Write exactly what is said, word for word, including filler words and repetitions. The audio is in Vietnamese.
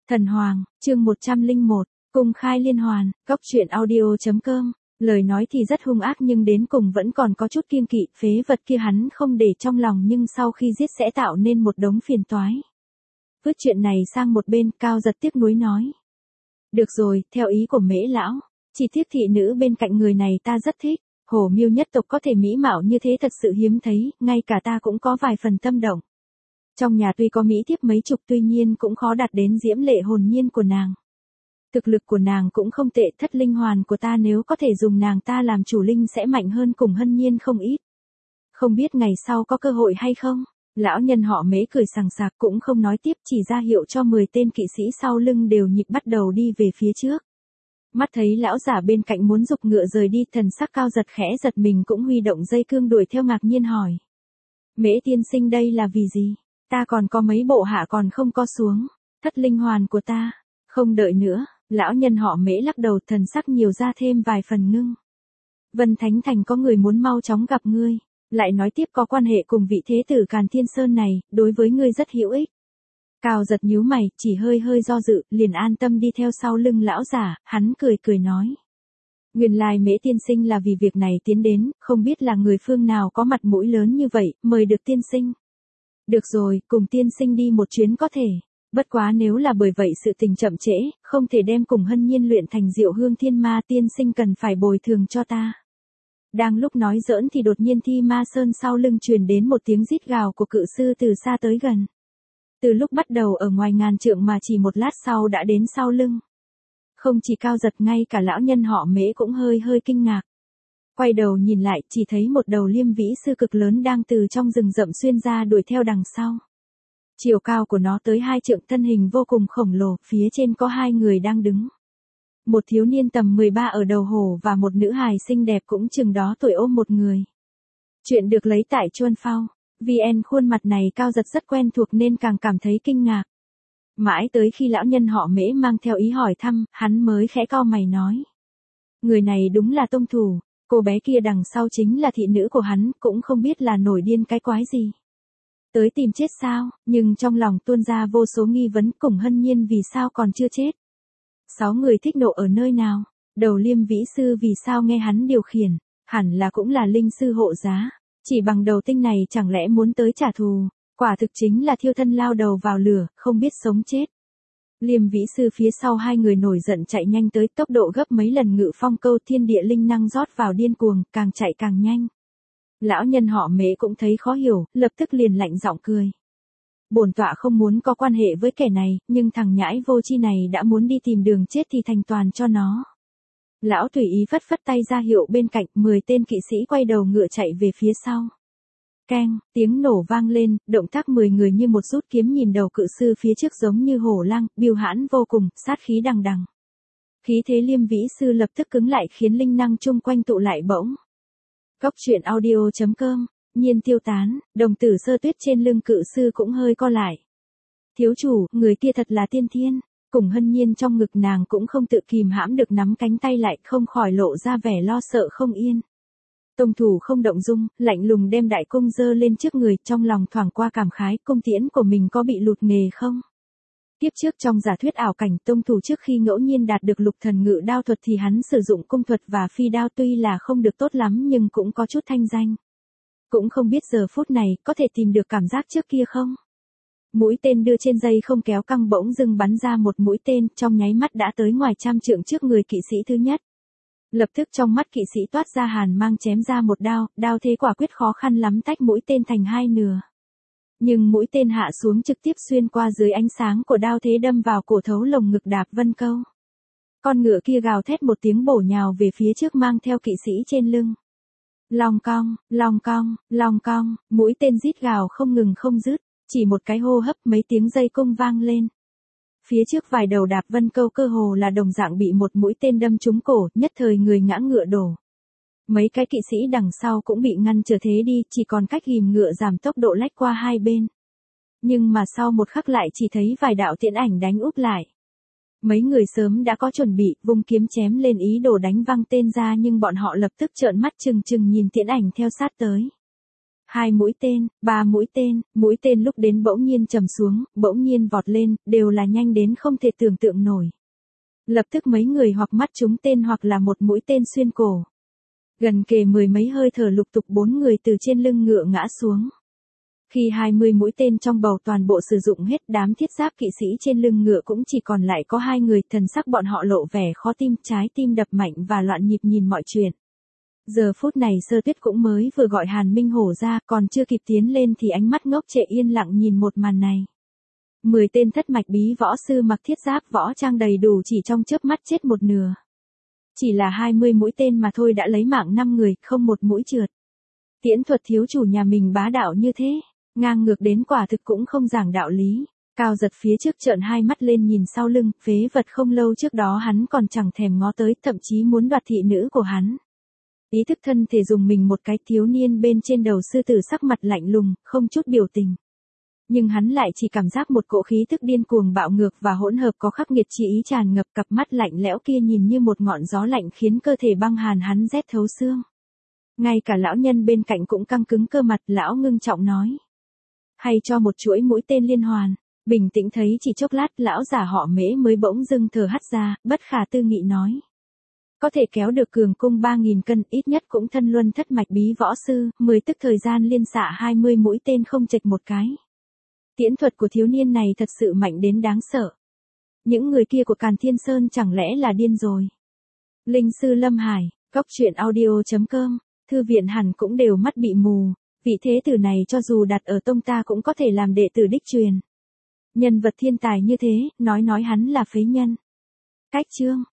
Thần Hoàng, chương một trăm lẻ một, cung khai liên hoàn, góc truyện audio.com. Lời nói thì rất hung ác nhưng đến cùng vẫn còn có chút kiêng kỵ, phế vật kia hắn không để trong lòng nhưng sau khi giết sẽ tạo nên một đống phiền toái. Vứt chuyện này sang một bên, Cao Giật tiếc nuối nói. Được rồi, theo ý của Mễ lão, chỉ tiếc thị nữ bên cạnh người này ta rất thích, Hổ Miêu nhất tộc có thể mỹ mạo như thế thật sự hiếm thấy, ngay cả ta cũng có vài phần tâm động. Trong nhà tuy có mỹ thiếp mấy chục tuy nhiên cũng khó đạt đến diễm lệ hồn nhiên của nàng. Thực lực của nàng cũng không tệ, thất linh hoàn của ta nếu có thể dùng nàng ta làm chủ linh sẽ mạnh hơn cùng Hân Nhiên không ít. Không biết ngày sau có cơ hội hay không? Lão nhân họ Mễ cười sằng sạc cũng không nói tiếp, chỉ ra hiệu cho mười tên kỵ sĩ sau lưng đều nhịp bắt đầu đi về phía trước. Mắt thấy lão giả bên cạnh muốn giục ngựa rời đi, thần sắc Cao Giật khẽ giật mình cũng huy động dây cương đuổi theo, ngạc nhiên hỏi. Mễ tiên sinh đây là vì gì? Ta còn có mấy bộ hạ còn không co xuống. Thất linh hoàn của ta. Không đợi nữa, lão nhân họ Mễ lắc đầu, thần sắc nhiều ra thêm vài phần ngưng. Vân Thánh Thành có người muốn mau chóng gặp ngươi. Lại nói tiếp có quan hệ cùng vị thế tử Càn Thiên Sơn này, đối với ngươi rất hữu ích. Cao Giật nhíu mày, chỉ hơi hơi do dự, liền an tâm đi theo sau lưng lão giả, hắn cười cười nói. Nguyên lai Mễ tiên sinh là vì việc này tiến đến, không biết là người phương nào có mặt mũi lớn như vậy, mời được tiên sinh. Được rồi, cùng tiên sinh đi một chuyến có thể. Bất quá nếu là bởi vậy sự tình chậm trễ, không thể đem cùng Hân Nhiên luyện thành Diệu Hương Thiên Ma, tiên sinh cần phải bồi thường cho ta. Đang lúc nói giỡn thì đột nhiên Thi Ma Sơn sau lưng truyền đến một tiếng rít gào của cự sư từ xa tới gần. Từ lúc bắt đầu ở ngoài ngàn trượng mà chỉ một lát sau đã đến sau lưng. Không chỉ Cao Giật, ngay cả lão nhân họ Mễ cũng hơi hơi kinh ngạc. Quay đầu nhìn lại, chỉ thấy một đầu liêm vĩ sư cực lớn đang từ trong rừng rậm xuyên ra đuổi theo đằng sau. Chiều cao của nó tới hai trượng, thân hình vô cùng khổng lồ, phía trên có hai người đang đứng. Một thiếu niên tầm mười ba ở đầu hổ và một nữ hài xinh đẹp cũng chừng đó tuổi ôm một người. Chuyện được lấy tại Chuân Phao. vê en khuôn mặt này Cao Giật rất quen thuộc nên càng cảm thấy kinh ngạc. Mãi tới khi lão nhân họ Mễ mang theo ý hỏi thăm, hắn mới khẽ cau mày nói. Người này đúng là tông thủ, cô bé kia đằng sau chính là thị nữ của hắn, cũng không biết là nổi điên cái quái gì. Tới tìm chết sao, nhưng trong lòng tuôn ra vô số nghi vấn, cùng Hân Nhiên vì sao còn chưa chết. Sáu người thích nộ ở nơi nào, đầu liêm vĩ sư vì sao nghe hắn điều khiển, hẳn là cũng là linh sư hộ giá. Chỉ bằng đầu tinh này chẳng lẽ muốn tới trả thù, quả thực chính là thiêu thân lao đầu vào lửa, không biết sống chết. Liêm vĩ sư phía sau hai người nổi giận chạy nhanh tới, tốc độ gấp mấy lần Ngự Phong câu, thiên địa linh năng rót vào điên cuồng, càng chạy càng nhanh. Lão nhân họ Mễ cũng thấy khó hiểu, lập tức liền lạnh giọng cười. Bổn tọa không muốn có quan hệ với kẻ này, nhưng thằng nhãi vô chi này đã muốn đi tìm đường chết thì thành toàn cho nó. Lão tùy ý phất phất tay ra hiệu bên cạnh, mười tên kỵ sĩ quay đầu ngựa chạy về phía sau. Keng, tiếng nổ vang lên, động tác mười người như một rút kiếm nhìn đầu cự sư phía trước giống như hổ lang, biêu hãn vô cùng, sát khí đằng đằng. Khí thế liêm vĩ sư lập tức cứng lại khiến linh năng chung quanh tụ lại bỗng. Góc truyện audio.com, Nhiên tiêu tán, đồng tử Sơ Tuyết trên lưng cự sư cũng hơi co lại. Thiếu chủ, người kia thật là tiên thiên. Cùng Hân Nhiên trong ngực nàng cũng không tự kìm hãm được nắm cánh tay lại, không khỏi lộ ra vẻ lo sợ không yên. Tông thủ không động dung, lạnh lùng đem đại cung giơ lên trước người, trong lòng thoảng qua cảm khái, cung tiễn của mình có bị lụt nghề không? Tiếp trước trong giả thuyết ảo cảnh, tông thủ trước khi ngẫu nhiên đạt được lục thần ngự đao thuật thì hắn sử dụng cung thuật và phi đao tuy là không được tốt lắm nhưng cũng có chút thanh danh. Cũng không biết giờ phút này có thể tìm được cảm giác trước kia không? Mũi tên đưa trên dây không kéo căng bỗng dưng bắn ra một mũi tên, trong nháy mắt đã tới ngoài trăm trượng trước người kỵ sĩ thứ nhất. Lập tức trong mắt kỵ sĩ toát ra hàn mang, chém ra một đao, đao thế quả quyết khó khăn lắm tách mũi tên thành hai nửa. Nhưng mũi tên hạ xuống trực tiếp xuyên qua dưới ánh sáng của đao thế đâm vào cổ thấu lồng ngực Đạp Vân Câu. Con ngựa kia gào thét một tiếng bổ nhào về phía trước mang theo kỵ sĩ trên lưng. Long cong, long cong, long cong, mũi tên rít gào không ngừng không dứt. Chỉ một cái hô hấp mấy tiếng dây cung vang lên. Phía trước vài đầu Đạp Vân Câu cơ hồ là đồng dạng bị một mũi tên đâm trúng cổ, nhất thời người ngã ngựa đổ. Mấy cái kỵ sĩ đằng sau cũng bị ngăn trở thế đi, chỉ còn cách ghìm ngựa giảm tốc độ lách qua hai bên. Nhưng mà sau một khắc lại chỉ thấy vài đạo tiễn ảnh đánh úp lại. Mấy người sớm đã có chuẩn bị, vung kiếm chém lên ý đồ đánh văng tên ra nhưng bọn họ lập tức trợn mắt trừng trừng nhìn tiễn ảnh theo sát tới. Hai mũi tên, ba mũi tên, mũi tên lúc đến bỗng nhiên trầm xuống, bỗng nhiên vọt lên, đều là nhanh đến không thể tưởng tượng nổi. Lập tức mấy người hoặc mắt trúng tên hoặc là một mũi tên xuyên cổ. Gần kề mười mấy hơi thở lục tục bốn người từ trên lưng ngựa ngã xuống. Khi hai mươi mũi tên trong bầu toàn bộ sử dụng hết, đám thiết giáp kỵ sĩ trên lưng ngựa cũng chỉ còn lại có hai người, thần sắc bọn họ lộ vẻ khó tin, trái tim đập mạnh và loạn nhịp nhìn mọi chuyện. Giờ phút này Sơ Tuyết cũng mới vừa gọi Hàn Minh Hổ ra, còn chưa kịp tiến lên thì ánh mắt ngốc trệ yên lặng nhìn một màn này. Mười tên thất mạch bí võ sư mặc thiết giáp võ trang đầy đủ chỉ trong chớp mắt chết một nửa. Chỉ là hai mươi mũi tên mà thôi đã lấy mạng năm người, không một mũi trượt. Tiễn thuật thiếu chủ nhà mình bá đạo như thế, ngang ngược đến quả thực cũng không giảng đạo lý. Cao Giật phía trước trợn hai mắt lên nhìn sau lưng, phế vật không lâu trước đó hắn còn chẳng thèm ngó tới, thậm chí muốn đoạt thị nữ của hắn. Ý thức thân thể dùng mình một cái, thiếu niên bên trên đầu sư tử sắc mặt lạnh lùng, không chút biểu tình. Nhưng hắn lại chỉ cảm giác một cỗ khí tức điên cuồng bạo ngược và hỗn hợp có khắc nghiệt chi ý tràn ngập, cặp mắt lạnh lẽo kia nhìn như một ngọn gió lạnh khiến cơ thể băng hàn hắn rét thấu xương. Ngay cả lão nhân bên cạnh cũng căng cứng cơ mặt, lão ngưng trọng nói. Hay cho một chuỗi mũi tên liên hoàn. Bình tĩnh thấy chỉ chốc lát, lão già họ Mễ mới bỗng dưng thở hắt ra, bất khả tư nghị nói. Có thể kéo được cường cung ba nghìn cân, ít nhất cũng thân luân thất mạch bí võ sư, mười tức thời gian liên xạ hai mươi mũi tên không chệch một cái. Tiễn thuật của thiếu niên này thật sự mạnh đến đáng sợ. Những người kia của Càn Thiên Sơn chẳng lẽ là điên rồi. Linh sư Lâm Hải, góc truyện audio chấm com, thư viện hẳn cũng đều mắt bị mù, vị thế tử này cho dù đặt ở tông ta cũng có thể làm đệ tử đích truyền. Nhân vật thiên tài như thế, nói nói hắn là phế nhân. Cách chương.